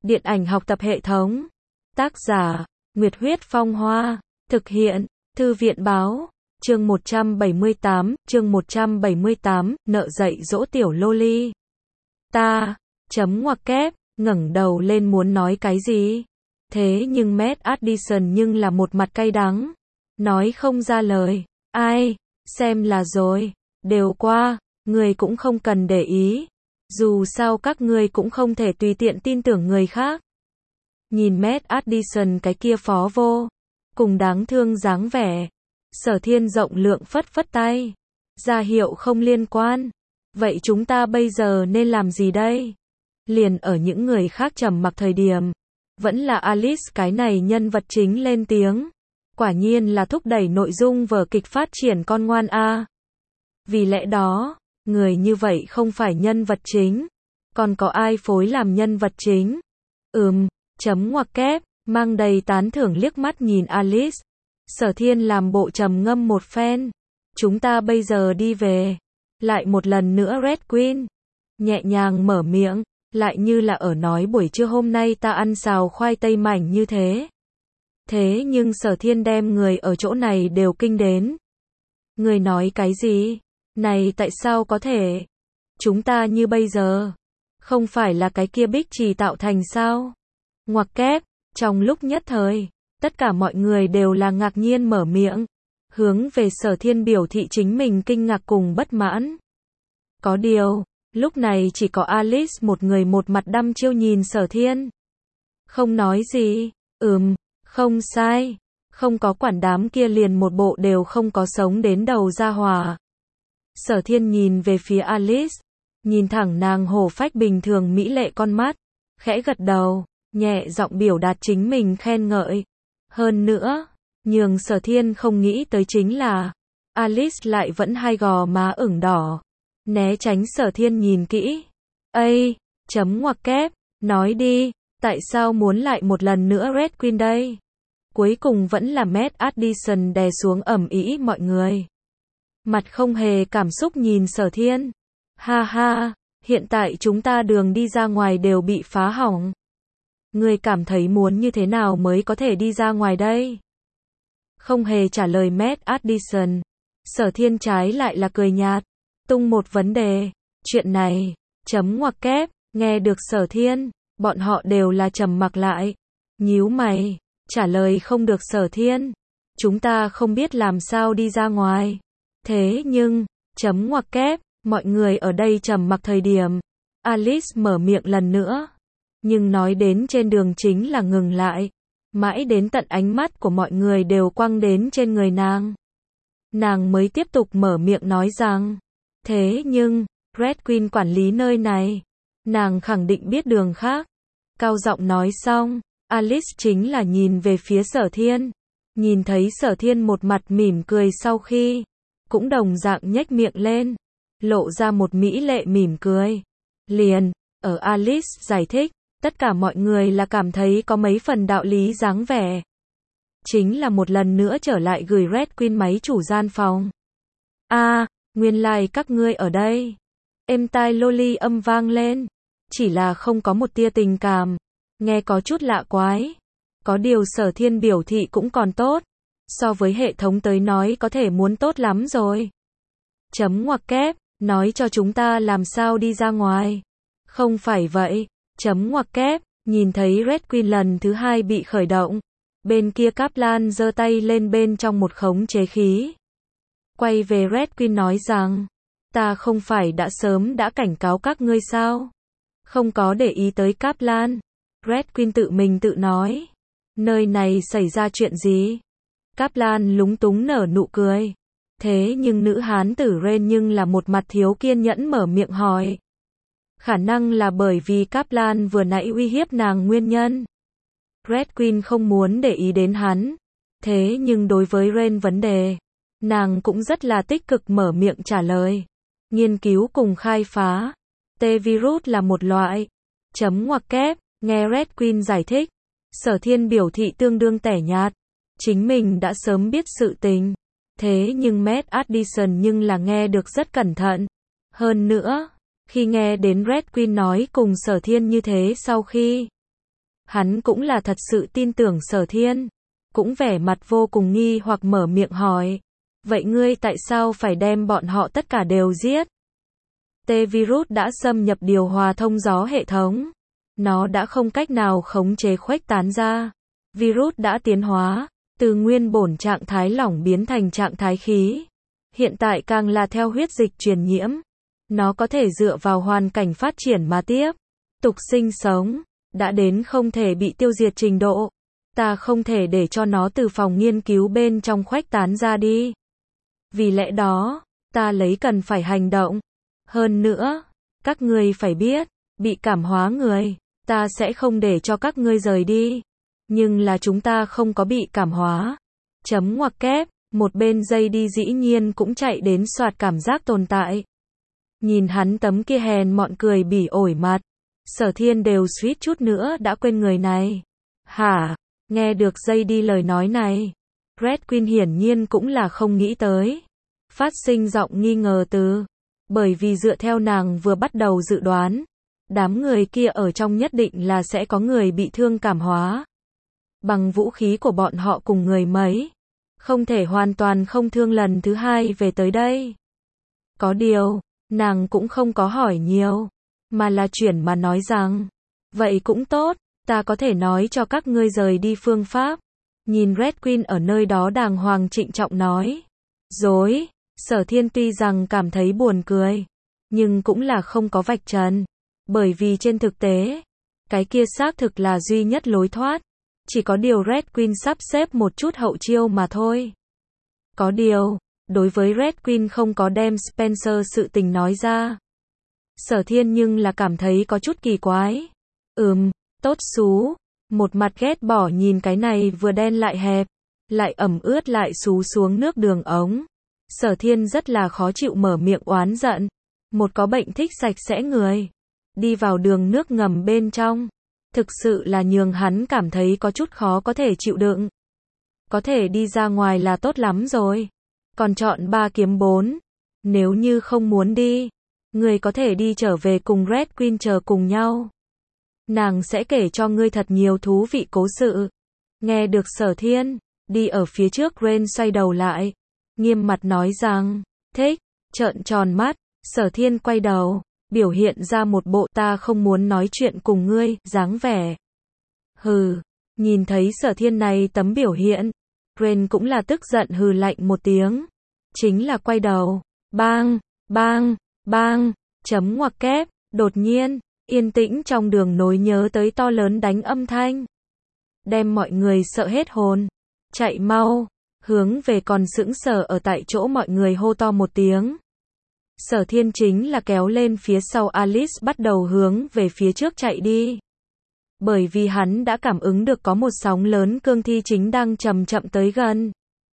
Điện ảnh học tập hệ thống. Tác giả, Nguyệt Huyết Phong Hoa. Thực hiện, Thư viện báo. Chương 178, nợ dạy dỗ tiểu loli. Ta, chấm ngoặc kép, ngẩng đầu lên muốn nói cái gì. Thế nhưng Matt Addison nhưng là một mặt cay đắng. Nói không ra lời. Ai, xem là rồi. Đều qua, người cũng không cần để ý. Dù sao các ngươi cũng không thể tùy tiện tin tưởng người khác. Nhìn Matt Addison cái kia phó vô cùng đáng thương dáng vẻ. Sở Thiên rộng lượng phất phất tay. Ra hiệu không liên quan. Vậy chúng ta bây giờ nên làm gì đây? Liền ở những người khác trầm mặc thời điểm. Vẫn là Alice cái này nhân vật chính lên tiếng. Quả nhiên là thúc đẩy nội dung vở kịch phát triển con ngoan a. Vì lẽ đó, người như vậy không phải nhân vật chính. Còn có ai phối làm nhân vật chính? Chấm ngoặc kép, mang đầy tán thưởng liếc mắt nhìn Alice. Sở Thiên làm bộ trầm ngâm một phen. Chúng ta bây giờ đi về. Lại một lần nữa Red Queen. Nhẹ nhàng mở miệng, lại như là ở nói buổi trưa hôm nay ta ăn xào khoai tây mảnh như thế. Thế nhưng Sở Thiên đem người ở chỗ này đều kinh đến. Người nói cái gì? Này tại sao có thể? Chúng ta như bây giờ. Không phải là cái kia bích trì tạo thành sao? Ngoặc kép, trong lúc nhất thời, tất cả mọi người đều là ngạc nhiên mở miệng. Hướng về Sở Thiên biểu thị chính mình kinh ngạc cùng bất mãn. Có điều, lúc này chỉ có Alice một người một mặt đăm chiêu nhìn Sở Thiên. Không nói gì, không sai. Không có quản đám kia liền một bộ đều không có sống đến đầu ra hòa. Sở Thiên nhìn về phía Alice. Nhìn thẳng nàng hổ phách bình thường mỹ lệ con mắt. Khẽ gật đầu, nhẹ giọng biểu đạt chính mình khen ngợi. Hơn nữa, nhường Sở Thiên không nghĩ tới chính là Alice lại vẫn hai gò má ửng đỏ. Né tránh Sở Thiên nhìn kỹ. Chấm ngoặc kép, nói đi, tại sao muốn lại một lần nữa Red Queen đây? Cuối cùng vẫn là Matt Addison đè xuống ầm ĩ mọi người. Mặt không hề cảm xúc nhìn Sở Thiên. Ha ha, hiện tại chúng ta đường đi ra ngoài đều bị phá hỏng. Ngươi cảm thấy muốn như thế nào mới có thể đi ra ngoài đây? Không hề trả lời Matt Addison. Sở Thiên trái lại là cười nhạt. Tung một vấn đề. Chuyện này, chấm ngoặc kép, nghe được Sở Thiên, bọn họ đều là trầm mặc lại. Nhíu mày, trả lời không được Sở Thiên. Chúng ta không biết làm sao đi ra ngoài. Thế nhưng, chấm ngoặc kép, mọi người ở đây trầm mặc thời điểm. Alice mở miệng lần nữa. Nhưng nói đến trên đường chính là ngừng lại. Mãi đến tận ánh mắt của mọi người đều quăng đến trên người nàng. Nàng mới tiếp tục mở miệng nói rằng. Thế nhưng, Red Queen quản lý nơi này. Nàng khẳng định biết đường khác. Cao giọng nói xong, Alice chính là nhìn về phía Sở Thiên. Nhìn thấy Sở Thiên một mặt mỉm cười sau khi. Cũng đồng dạng nhếch miệng lên. Lộ ra một mỹ lệ mỉm cười. Liền, ở Alice giải thích. Tất cả mọi người là cảm thấy có mấy phần đạo lý dáng vẻ. Chính là một lần nữa trở lại gửi Red Queen máy chủ gian phòng. Nguyên lai các ngươi ở đây. Êm tai loli âm vang lên. Chỉ là không có một tia tình cảm. Nghe có chút lạ quái. Có điều Sở Thiên biểu thị cũng còn tốt. So với hệ thống tới nói có thể muốn tốt lắm rồi. Chấm ngoặc kép, nói cho chúng ta làm sao đi ra ngoài. Không phải vậy. Chấm ngoặc kép, nhìn thấy Red Queen lần thứ hai bị khởi động. Bên kia Kaplan giơ tay lên bên trong một khống chế khí. Quay về Red Queen nói rằng, ta không phải đã sớm đã cảnh cáo các ngươi sao? Không có để ý tới Kaplan. Red Queen tự mình tự nói. Nơi này xảy ra chuyện gì? Kaplan lúng túng nở nụ cười. Thế nhưng nữ hán tử Ren nhưng là một mặt thiếu kiên nhẫn mở miệng hỏi. Khả năng là bởi vì Kaplan vừa nãy uy hiếp nàng nguyên nhân. Red Queen không muốn để ý đến hắn. Thế nhưng đối với Ren vấn đề, nàng cũng rất là tích cực mở miệng trả lời. Nghiên cứu cùng khai phá. T-virus là một loại. Chấm ngoặc kép, nghe Red Queen giải thích. Sở Thiên biểu thị tương đương tẻ nhạt. Chính mình đã sớm biết sự tình. Thế nhưng Matt Addison nhưng là nghe được rất cẩn thận. Hơn nữa, khi nghe đến Red Queen nói cùng Sở Thiên như thế sau khi Hắn cũng là thật sự tin tưởng Sở Thiên. Cũng vẻ mặt vô cùng nghi hoặc mở miệng hỏi. Vậy ngươi tại sao phải đem bọn họ tất cả đều giết? T-virus đã xâm nhập điều hòa thông gió hệ thống. Nó đã không cách nào khống chế khuếch tán ra. Virus đã tiến hóa, từ nguyên bổn trạng thái lỏng biến thành trạng thái khí. Hiện tại càng là theo huyết dịch truyền nhiễm. Nó có thể dựa vào hoàn cảnh phát triển mà tiếp tục sinh sống, đã đến không thể bị tiêu diệt trình độ. Ta không thể để cho nó từ phòng nghiên cứu bên trong khuếch tán ra đi. Vì lẽ đó, ta lấy cần phải hành động. Hơn nữa, các ngươi phải biết, bị cảm hóa người, ta sẽ không để cho các ngươi rời đi. Nhưng là chúng ta không có bị cảm hóa. Chấm ngoặc kép, một bên dây đi dĩ nhiên cũng chạy đến soạt cảm giác tồn tại. Nhìn hắn tấm kia hèn mọn cười bỉ ổi mặt. Sở Thiên đều suýt chút nữa đã quên người này. Hả? Nghe được dây đi lời nói này. Red Queen hiển nhiên cũng là không nghĩ tới. Phát sinh giọng nghi ngờ từ. Bởi vì dựa theo nàng vừa bắt đầu dự đoán. Đám người kia ở trong nhất định là sẽ có người bị thương cảm hóa. Bằng vũ khí của bọn họ cùng người mấy. Không thể hoàn toàn không thương lần thứ hai về tới đây. Có điều, nàng cũng không có hỏi nhiều. Mà là chuyển mà nói rằng. Vậy cũng tốt, ta có thể nói cho các ngươi rời đi phương pháp. Nhìn Red Queen ở nơi đó đàng hoàng trịnh trọng nói. Dối, Sở Thiên tuy rằng cảm thấy buồn cười. Nhưng cũng là không có vạch trần. Bởi vì trên thực tế, cái kia xác thực là duy nhất lối thoát. Chỉ có điều Red Queen sắp xếp một chút hậu chiêu mà thôi. Có điều, đối với Red Queen không có đem Spencer sự tình nói ra. Sở Thiên nhưng là cảm thấy có chút kỳ quái. Tốt xú. Một mặt ghét bỏ nhìn cái này vừa đen lại hẹp, lại ẩm ướt lại xú xuống nước đường ống. Sở Thiên rất là khó chịu mở miệng oán giận. Một có bệnh thích sạch sẽ người. Đi vào đường nước ngầm bên trong. Thực sự là nhường hắn cảm thấy có chút khó có thể chịu đựng. Có thể đi ra ngoài là tốt lắm rồi. Còn chọn 3 kiếm 4. Nếu như không muốn đi, người có thể đi trở về cùng Red Queen chờ cùng nhau. Nàng sẽ kể cho ngươi thật nhiều thú vị cố sự. Nghe được Sở Thiên, đi ở phía trước Ren xoay đầu lại. Nghiêm mặt nói rằng, thích, trợn tròn mắt, Sở Thiên quay đầu. Biểu hiện ra một bộ ta không muốn nói chuyện cùng ngươi, dáng vẻ. Hừ, nhìn thấy Sở Thiên này tấm biểu hiện, Ren cũng là tức giận hừ lạnh một tiếng. Chính là quay đầu, bang, bang, bang, chấm ngoặc kép, đột nhiên, yên tĩnh trong đường nối nhớ tới to lớn đánh âm thanh. Đem mọi người sợ hết hồn, chạy mau, hướng về còn sững sờ ở tại chỗ mọi người hô to một tiếng. Sở Thiên chính là kéo lên phía sau Alice bắt đầu hướng về phía trước chạy đi. Bởi vì hắn đã cảm ứng được có một sóng lớn cương thi chính đang chậm chậm tới gần.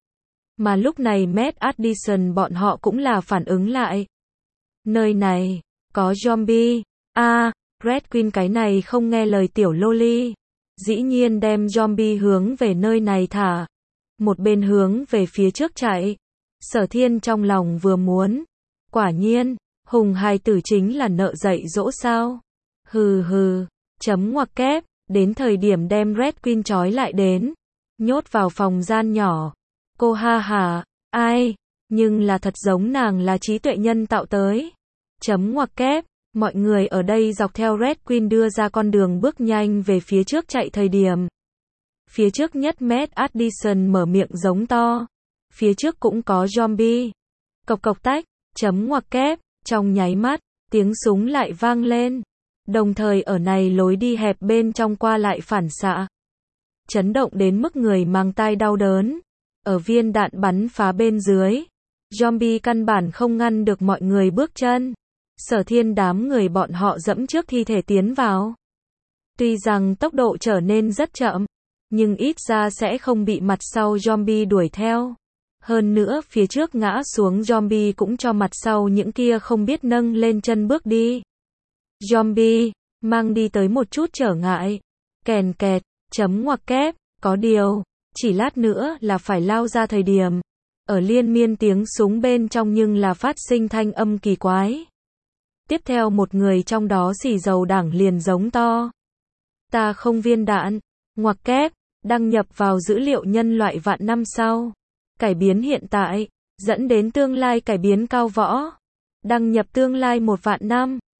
Mà lúc này Matt Addison bọn họ cũng là phản ứng lại. Nơi này, có zombie. Red Queen cái này không nghe lời tiểu loli. Dĩ nhiên đem zombie hướng về nơi này thả. Một bên hướng về phía trước chạy. Sở Thiên trong lòng vừa muốn. Quả nhiên, hùng hài tử chính là nợ dạy dỗ sao. Hừ, chấm ngoặc kép, đến thời điểm đem Red Queen trói lại đến. Nhốt vào phòng gian nhỏ. Cô ha hà, ai, nhưng là thật giống nàng là trí tuệ nhân tạo tới. Chấm ngoặc kép, mọi người ở đây dọc theo Red Queen đưa ra con đường bước nhanh về phía trước chạy thời điểm. Phía trước nhất Matt Addison mở miệng giống to. Phía trước cũng có zombie. Cộc cộc tách, chấm ngoặc kép, trong nháy mắt, tiếng súng lại vang lên. Đồng thời ở này lối đi hẹp bên trong qua lại phản xạ. Chấn động đến mức người mang tai đau đớn. Ở viên đạn bắn phá bên dưới. Zombie căn bản không ngăn được mọi người bước chân. Sở Thiên đám người bọn họ dẫm trước thi thể tiến vào. Tuy rằng tốc độ trở nên rất chậm, nhưng ít ra sẽ không bị mặt sau zombie đuổi theo. Hơn nữa phía trước ngã xuống zombie cũng cho mặt sau những kia không biết nâng lên chân bước đi. Zombie, mang đi tới một chút trở ngại. Kèn kẹt, chấm ngoặc kép, có điều, chỉ lát nữa là phải lao ra thời điểm. Ở liên miên tiếng súng bên trong nhưng là phát sinh thanh âm kỳ quái. Tiếp theo một người trong đó xì dầu đảng liền giống to. Ta không viên đạn. Ngoặc kép, đăng nhập vào dữ liệu nhân loại vạn năm sau. Cải biến hiện tại, dẫn đến tương lai cải biến cao võ. Đăng nhập tương lai 1 vạn năm.